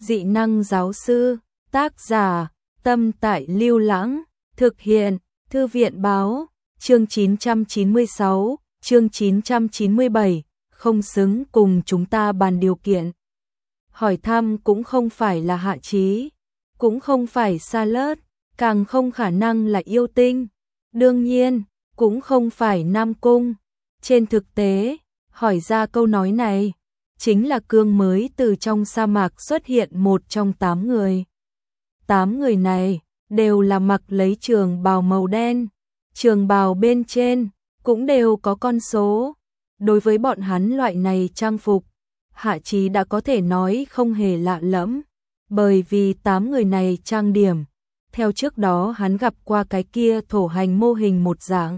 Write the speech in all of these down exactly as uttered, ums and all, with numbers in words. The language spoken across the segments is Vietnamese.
dị năng giáo sư, tác giả, Tâm Tại Lưu Lãng, thực hiện, Thư viện báo, chương chín trăm chín mươi sáu, chương chín trăm chín mươi bảy, không xứng cùng chúng ta bàn điều kiện. Hỏi thăm cũng không phải là Hạ Chí, cũng không phải Salad, càng không khả năng là Yêu Tinh, đương nhiên, cũng không phải Nam Cung. Trên thực tế, hỏi ra câu nói này, chính là Cương mới từ trong sa mạc xuất hiện một trong tám người. Tám người này đều là mặc lấy trường bào màu đen, trường bào bên trên cũng đều có con số. Đối với bọn hắn loại này trang phục, Hạ Chí đã có thể nói không hề lạ lẫm, bởi vì tám người này trang điểm, theo trước đó hắn gặp qua cái kia thổ hành mô hình một dạng.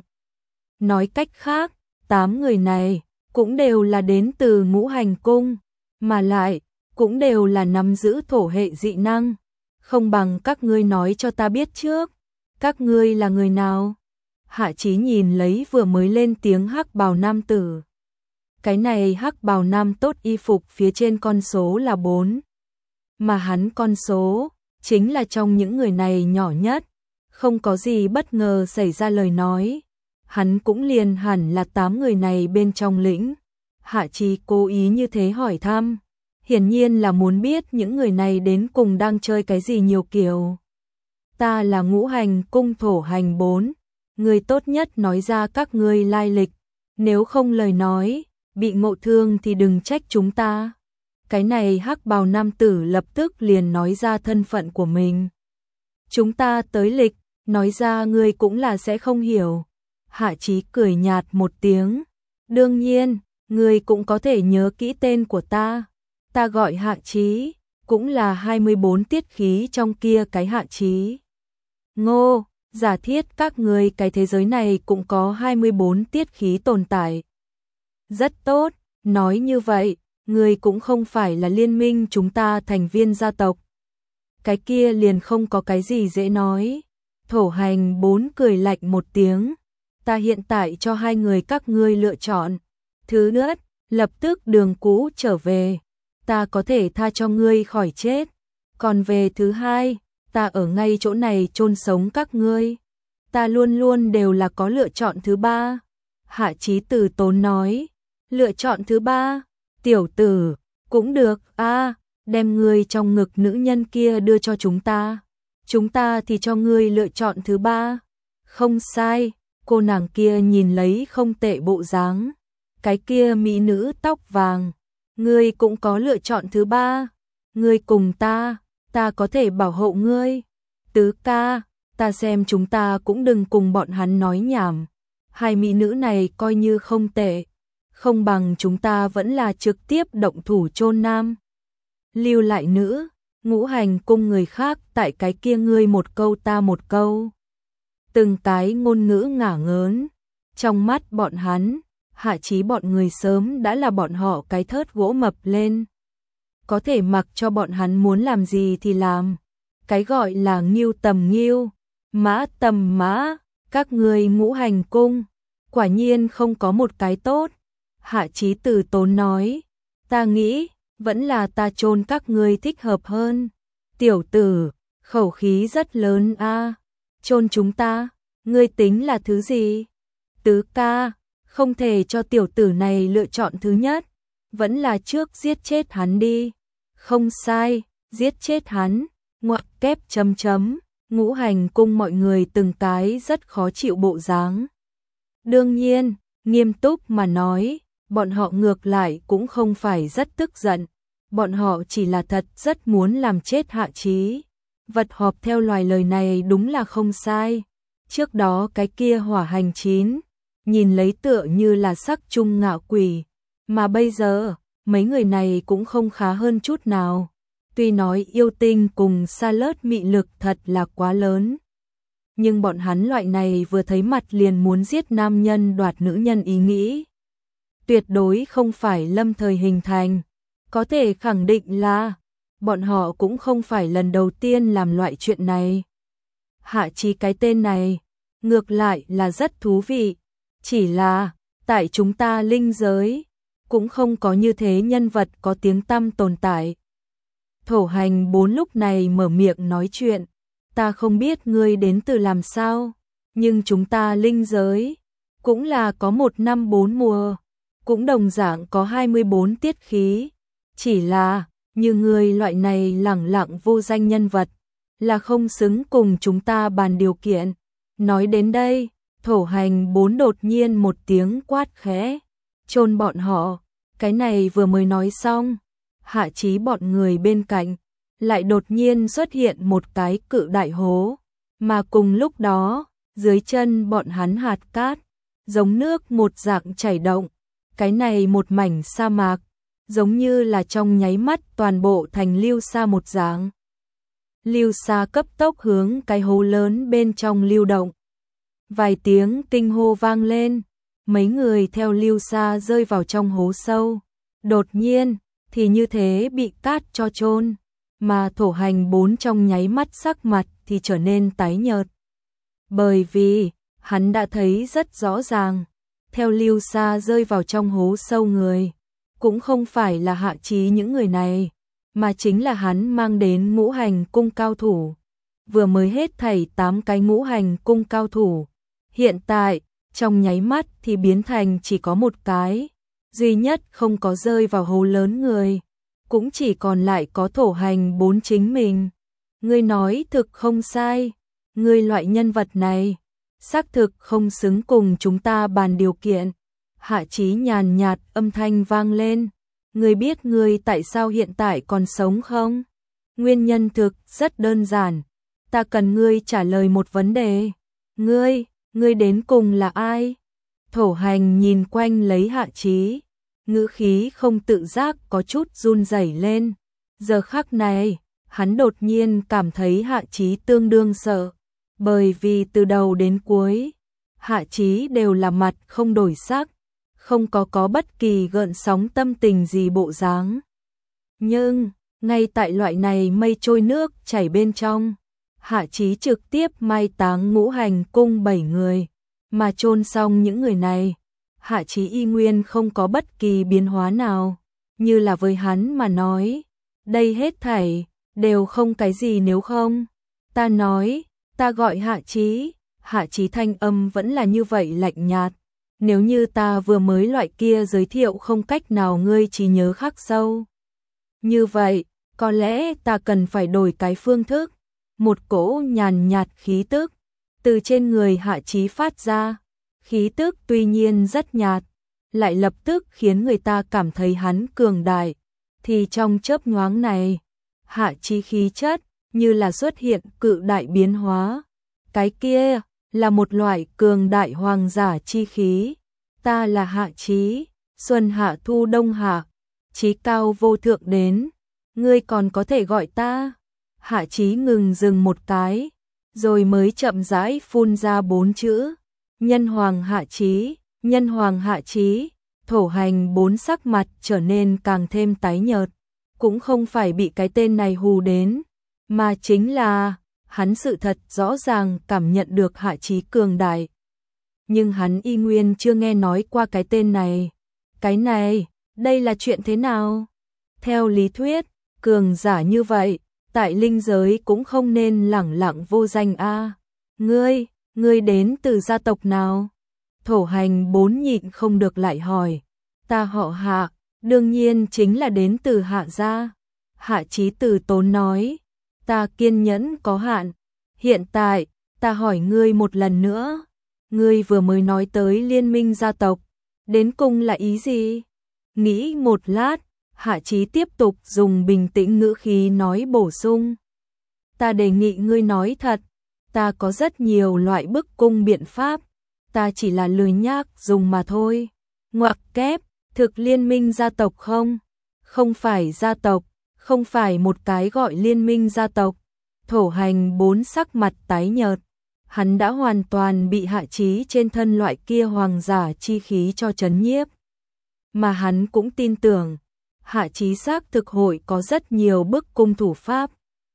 Nói cách khác, tám người này cũng đều là đến từ Ngũ Hành Cung, mà lại cũng đều là nắm giữ thổ hệ dị năng. Không bằng các ngươi nói cho ta biết trước, các ngươi là người nào? Hạ Chí nhìn lấy vừa mới lên tiếng hắc bào nam tử. Cái này hắc bào nam tốt y phục phía trên con số là bốn. Mà hắn con số, chính là trong những người này nhỏ nhất. Không có gì bất ngờ xảy ra lời nói. Hắn cũng liền hẳn là tám người này bên trong lĩnh. Hạ Chí cố ý như thế hỏi thăm. Hiển nhiên là muốn biết những người này đến cùng đang chơi cái gì nhiều kiểu. Ta là Ngũ Hành Cung thổ hành bốn. Người tốt nhất nói ra các ngươi lai lịch. Nếu không lời nói, bị ngộ thương thì đừng trách chúng ta. Cái này hắc bào nam tử lập tức liền nói ra thân phận của mình. Chúng ta tới lịch, nói ra ngươi cũng là sẽ không hiểu. Hạ Chí cười nhạt một tiếng. Đương nhiên, ngươi cũng có thể nhớ kỹ tên của ta. Ta gọi Hạ Chí, cũng là hai mươi bốn tiết khí trong kia cái Hạ Chí. Ngô, giả thiết các ngươi cái thế giới này cũng có hai mươi bốn tiết khí tồn tại. Rất tốt, nói như vậy, ngươi cũng không phải là liên minh chúng ta thành viên gia tộc. Cái kia liền không có cái gì dễ nói. Thổ hành bốn cười lạnh một tiếng. Ta hiện tại cho hai người các ngươi lựa chọn. Thứ nhất, lập tức đường cũ trở về. Ta có thể tha cho ngươi khỏi chết. Còn về thứ hai, ta ở ngay chỗ này chôn sống các ngươi. Ta luôn luôn đều là có lựa chọn thứ ba. Hạ Chí từ tốn nói. Lựa chọn thứ ba, tiểu tử, cũng được, a à, đem ngươi trong ngực nữ nhân kia đưa cho chúng ta. Chúng ta thì cho ngươi lựa chọn thứ ba. Không sai, cô nàng kia nhìn lấy không tệ bộ dáng. Cái kia mỹ nữ tóc vàng. Ngươi cũng có lựa chọn thứ ba. Ngươi cùng ta, ta có thể bảo hộ ngươi. Tứ ca, ta xem chúng ta cũng đừng cùng bọn hắn nói nhảm. Hai mỹ nữ này coi như không tệ. Không bằng chúng ta vẫn là trực tiếp động thủ chôn nam. Lưu lại nữ, Ngũ Hành Cung người khác tại cái kia ngươi một câu ta một câu. Từng cái ngôn ngữ ngả ngớn. Trong mắt bọn hắn, Hạ Chí bọn người sớm đã là bọn họ cái thớt gỗ mập lên. Có thể mặc cho bọn hắn muốn làm gì thì làm. Cái gọi là nghiêu tầm nghiêu, mã tầm mã, các ngươi Ngũ Hành Cung, quả nhiên không có một cái tốt. Hạ Chí từ tốn nói, ta nghĩ, vẫn là ta chôn các ngươi thích hợp hơn. Tiểu tử, khẩu khí rất lớn a, à. Chôn chúng ta, ngươi tính là thứ gì? Tứ ca, không thể cho tiểu tử này lựa chọn thứ nhất, vẫn là trước giết chết hắn đi. Không sai, giết chết hắn, ngoặc kép chấm chấm, Ngũ Hành Cung mọi người từng cái rất khó chịu bộ dáng. Đương nhiên, nghiêm túc mà nói, bọn họ ngược lại cũng không phải rất tức giận, bọn họ chỉ là thật rất muốn làm chết Hạ Chí. Vật họp theo loài lời này đúng là không sai. Trước đó cái kia hỏa hành chín, nhìn lấy tựa như là sắc trung ngạo quỷ, mà bây giờ, mấy người này cũng không khá hơn chút nào. Tuy nói yêu tinh cùng Salad mị lực thật là quá lớn, nhưng bọn hắn loại này vừa thấy mặt liền muốn giết nam nhân đoạt nữ nhân ý nghĩ, tuyệt đối không phải lâm thời hình thành. Có thể khẳng định là bọn họ cũng không phải lần đầu tiên làm loại chuyện này. Hạ Chí cái tên này ngược lại là rất thú vị, chỉ là tại chúng ta linh giới cũng không có như thế nhân vật có tiếng tăm tồn tại. Thổ hành bốn lúc này mở miệng nói chuyện. Ta không biết ngươi đến từ làm sao, nhưng chúng ta linh giới cũng là có một năm bốn mùa, cũng đồng dạng có hai mươi bốn tiết khí. Chỉ là, như ngươi loại này lẳng lặng vô danh nhân vật, là không xứng cùng chúng ta bàn điều kiện. Nói đến đây, thổ hành bốn đột nhiên một tiếng quát khẽ, chôn bọn họ. Cái này vừa mới nói xong, Hạ Chí bọn người bên cạnh lại đột nhiên xuất hiện một cái cự đại hố, mà cùng lúc đó, dưới chân bọn hắn hạt cát, giống nước một dạng chảy động. Cái này một mảnh sa mạc, giống như là trong nháy mắt toàn bộ thành lưu sa một dạng. Lưu sa cấp tốc hướng cái hố lớn bên trong lưu động. Vài tiếng kinh hô vang lên, mấy người theo lưu sa rơi vào trong hố sâu. Đột nhiên, thì như thế bị cát cho chôn, mà thổ hành bốn trong nháy mắt sắc mặt thì trở nên tái nhợt. Bởi vì, hắn đã thấy rất rõ ràng, theo lưu sa rơi vào trong hố sâu người, cũng không phải là Hạ Chí những người này, mà chính là hắn mang đến ngũ hành cung cao thủ. Vừa mới hết thảy tám cái ngũ hành cung cao thủ, hiện tại, trong nháy mắt thì biến thành chỉ có một cái, duy nhất không có rơi vào hố lớn người, cũng chỉ còn lại có thổ hành bốn chính mình. Ngươi nói thực không sai, ngươi loại nhân vật này, xác thực không xứng cùng chúng ta bàn điều kiện. Hạ Chí nhàn nhạt âm thanh vang lên, ngươi biết ngươi tại sao hiện tại còn sống không? Nguyên nhân thực rất đơn giản, ta cần ngươi trả lời một vấn đề. Ngươi, ngươi đến cùng là ai? Thổ hành nhìn quanh lấy Hạ Chí, ngữ khí không tự giác có chút run rẩy lên. Giờ khắc này, hắn đột nhiên cảm thấy Hạ Chí tương đương sợ, bởi vì từ đầu đến cuối, Hạ Chí đều là mặt không đổi sắc, không có có bất kỳ gợn sóng tâm tình gì bộ dáng. Nhưng, ngay tại loại này mây trôi nước chảy bên trong, Hạ Chí trực tiếp mai táng ngũ hành cung bảy người, mà chôn xong những người này, Hạ Chí y nguyên không có bất kỳ biến hóa nào, như là với hắn mà nói, đây hết thảy đều không cái gì nếu không. Ta nói, ta gọi Hạ Chí, Hạ Chí thanh âm vẫn là như vậy lạnh nhạt. Nếu như ta vừa mới loại kia giới thiệu không cách nào ngươi trí nhớ khắc sâu. Như vậy, có lẽ ta cần phải đổi cái phương thức. Một cỗ nhàn nhạt khí tức từ trên người Hạ Chí phát ra. Khí tức tuy nhiên rất nhạt, lại lập tức khiến người ta cảm thấy hắn cường đại. Thì trong chớp nhoáng này, Hạ Chí khí chất như là xuất hiện cự đại biến hóa. Cái kia là một loại cường đại hoàng giả chi khí. Ta là Hạ Chí, xuân hạ thu đông hạ, chí cao vô thượng đến, ngươi còn có thể gọi ta. Hạ Chí ngừng dừng một cái, rồi mới chậm rãi phun ra bốn chữ, nhân hoàng Hạ Chí, nhân hoàng Hạ Chí. Thổ hành bốn sắc mặt trở nên càng thêm tái nhợt, cũng không phải bị cái tên này hù đến, mà chính là hắn sự thật rõ ràng cảm nhận được Hạ Chí cường đại. Nhưng hắn y nguyên chưa nghe nói qua cái tên này. Cái này, đây là chuyện thế nào? Theo lý thuyết, cường giả như vậy, tại linh giới cũng không nên lẳng lặng vô danh a. Ngươi, ngươi đến từ gia tộc nào? Thổ hành bốn nhịn không được lại hỏi. Ta họ Hạ, đương nhiên chính là đến từ Hạ gia. Hạ Chí từ tốn nói. Ta kiên nhẫn có hạn. Hiện tại, ta hỏi ngươi một lần nữa. Ngươi vừa mới nói tới liên minh gia tộc, đến cùng là ý gì? Nghĩ một lát, Hạ Chí tiếp tục dùng bình tĩnh ngữ khí nói bổ sung. Ta đề nghị ngươi nói thật, ta có rất nhiều loại bức cung biện pháp, ta chỉ là lười nhác dùng mà thôi. Ngoặc kép, thực liên minh gia tộc không? Không phải gia tộc, không phải một cái gọi liên minh gia tộc. Thổ hành bốn sắc mặt tái nhợt. Hắn đã hoàn toàn bị Hạ Chí trên thân loại kia hoàng giả chi khí cho chấn nhiếp. Mà hắn cũng tin tưởng, Hạ Chí xác thực hội có rất nhiều bức cung thủ pháp.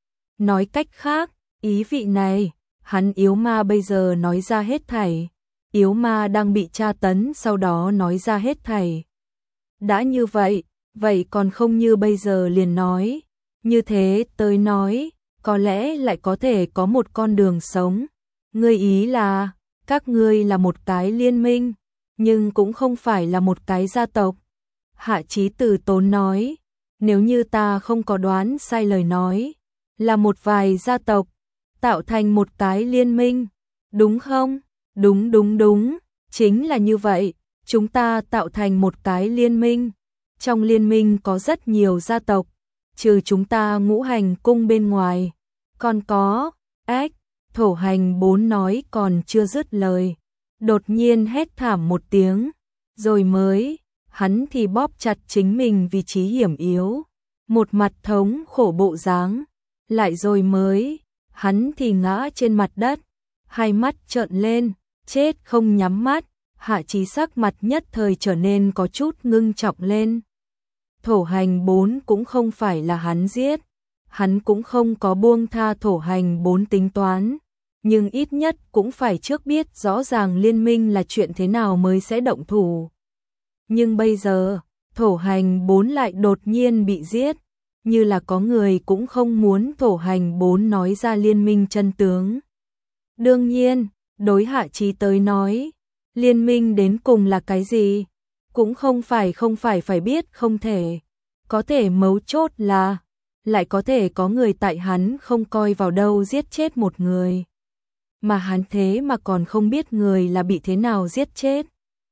Nói cách khác, ý vị này, hắn yếu ma bây giờ nói ra hết thảy. Yếu ma đang bị tra tấn sau đó nói ra hết thảy. Đã như vậy, vậy còn không như bây giờ liền nói. Như thế tới nói, có lẽ lại có thể có một con đường sống. Ngươi ý là, các ngươi là một cái liên minh, nhưng cũng không phải là một cái gia tộc. Hạ Chí từ tốn nói, nếu như ta không có đoán sai lời nói, là một vài gia tộc, tạo thành một cái liên minh, đúng không? Đúng đúng đúng, chính là như vậy, chúng ta tạo thành một cái liên minh. Trong liên minh có rất nhiều gia tộc, trừ chúng ta Ngũ Hành cung bên ngoài, còn có, ếch, Thổ Hành bốn nói còn chưa dứt lời. Đột nhiên hét thảm một tiếng, rồi mới, hắn thì bóp chặt chính mình vị trí hiểm yếu, một mặt thống khổ bộ dáng, lại rồi mới, hắn thì ngã trên mặt đất, hai mắt trợn lên, chết không nhắm mắt. Hạ Chí sắc mặt nhất thời trở nên có chút ngưng trọng lên. Thổ Hành bốn cũng không phải là hắn giết, hắn cũng không có buông tha Thổ Hành bốn tính toán, nhưng ít nhất cũng phải trước biết rõ ràng liên minh là chuyện thế nào mới sẽ động thủ. Nhưng bây giờ, Thổ Hành bốn lại đột nhiên bị giết, như là có người cũng không muốn Thổ Hành bốn nói ra liên minh chân tướng. Đương nhiên, đối Hạ Chí tới nói, liên minh đến cùng là cái gì? Cũng không phải không phải phải biết không thể. Có thể mấu chốt là, lại có thể có người tại hắn không coi vào đâu giết chết một người. Mà hắn thế mà còn không biết người là bị thế nào giết chết.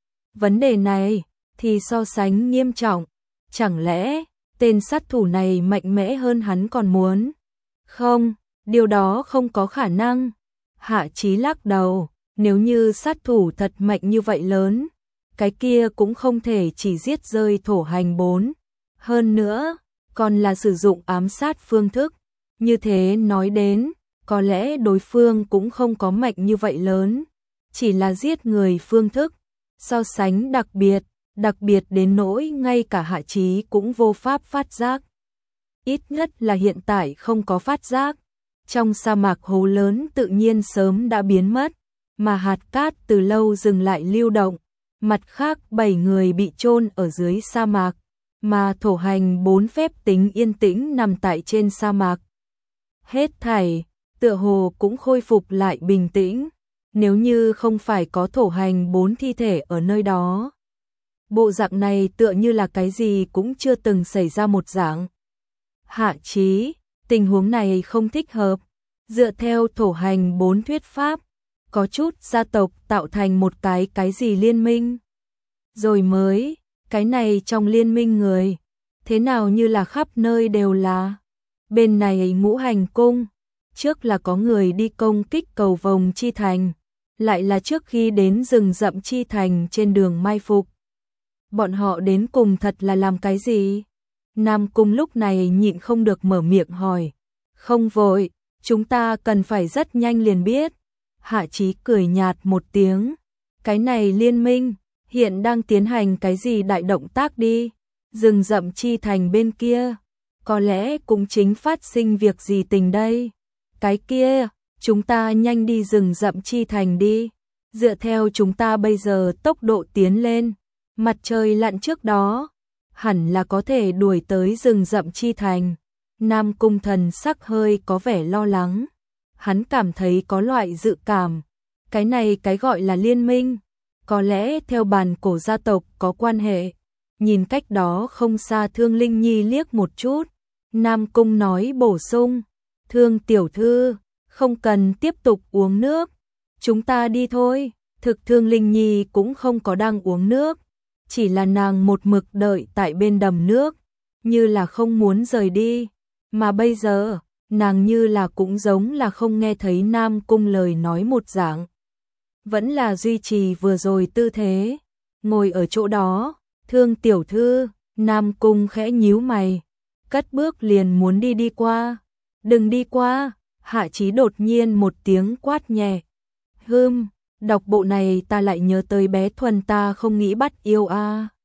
Vấn đề này thì so sánh nghiêm trọng. Chẳng lẽ tên sát thủ này mạnh mẽ hơn hắn còn muốn? Không, điều đó không có khả năng. Hạ Chí lắc đầu, nếu như sát thủ thật mạnh như vậy lớn, cái kia cũng không thể chỉ giết rơi Thổ Hành bốn. Hơn nữa, còn là sử dụng ám sát phương thức. Như thế nói đến, có lẽ đối phương cũng không có mạnh như vậy lớn, chỉ là giết người phương thức, so sánh đặc biệt, đặc biệt đến nỗi ngay cả Hạ Chí cũng vô pháp phát giác. Ít nhất là hiện tại không có phát giác. Trong sa mạc hố lớn tự nhiên sớm đã biến mất, mà hạt cát từ lâu dừng lại lưu động. Mặt khác bảy người bị chôn ở dưới sa mạc, mà Thổ Hành bốn phép tính yên tĩnh nằm tại trên sa mạc. Hết thảy, tựa hồ cũng khôi phục lại bình tĩnh, nếu như không phải có Thổ Hành bốn thi thể ở nơi đó. Bộ dạng này tựa như là cái gì cũng chưa từng xảy ra một dạng. Hạ Chí, tình huống này không thích hợp. Dựa theo Thổ Hành bốn thuyết pháp, có chút gia tộc tạo thành một cái cái gì liên minh. Rồi mới, cái này trong liên minh người, thế nào như là khắp nơi đều là. Bên này Ngũ Hành cung, trước là có người đi công kích cầu vồng chi thành, lại là trước khi đến rừng rậm chi thành trên đường mai phục. Bọn họ đến cùng thật là làm cái gì? Nam Cung lúc này nhịn không được mở miệng hỏi. Không vội, chúng ta cần phải rất nhanh liền biết. Hạ Chí cười nhạt một tiếng. Cái này liên minh, hiện đang tiến hành cái gì đại động tác đi? Rừng rậm chi thành bên kia, có lẽ cũng chính phát sinh việc gì tình đây? Cái kia, chúng ta nhanh đi rừng rậm chi thành đi. Dựa theo chúng ta bây giờ tốc độ tiến lên, mặt trời lặn trước đó, hẳn là có thể đuổi tới rừng rậm chi thành. Nam Cung Thần sắc hơi có vẻ lo lắng. Hắn cảm thấy có loại dự cảm. Cái này cái gọi là liên minh, có lẽ theo bàn cổ gia tộc có quan hệ. Nhìn cách đó không xa Thương Linh Nhi liếc một chút. Nam Cung nói bổ sung. Thương tiểu thư, không cần tiếp tục uống nước. Chúng ta đi thôi. Thực Thương Linh Nhi cũng không có đang uống nước. Chỉ là nàng một mực đợi tại bên đầm nước, như là không muốn rời đi. Mà bây giờ, nàng như là cũng giống là không nghe thấy Nam Cung lời nói một dạng. Vẫn là duy trì vừa rồi tư thế. Ngồi ở chỗ đó, Thương tiểu thư, Nam Cung khẽ nhíu mày. Cất bước liền muốn đi đi qua. Đừng đi qua, Hạ Chí đột nhiên một tiếng quát nhẹ. Hừm, đọc bộ này ta lại nhớ tới bé Thuần ta không nghĩ bắt yêu a.